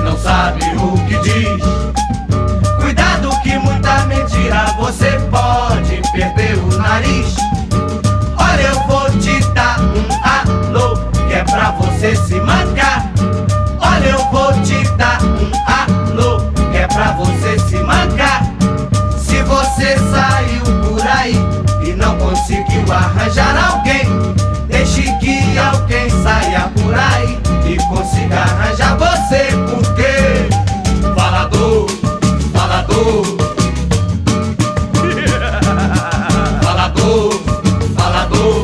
não sabe o que diz. Cuidado que muita mentira você pode perder o nariz. Olha, eu vou te dar um alô, que é pra você se mancar. Olha, eu vou te dar um alô, que é pra você se mancar. Se você saiu por aí e não conseguiu arranjar alguém, deixe que alguém saia por aí e consiga arranjar você, porque falador, falador, falador, falador,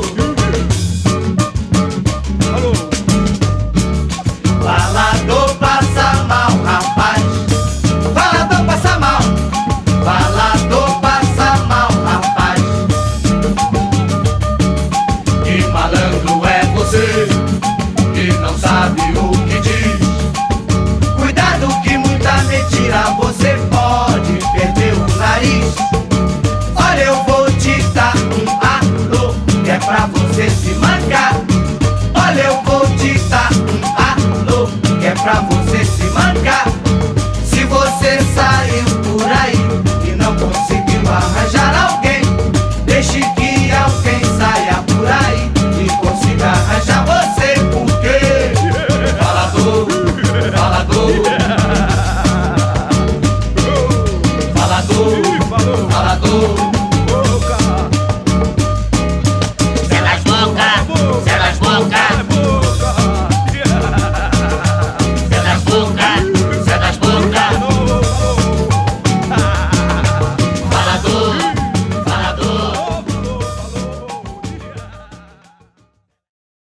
falador passa mal, rapaz. Falador passa mal, falador passa mal, rapaz. Que malandro é você, que não sabe o que diz. Cuidado que muita mentira você pode perder o nariz. Olha, eu vou te dar um alô, que é pra você se mancar. Olha, eu vou te dar um alô, que é pra você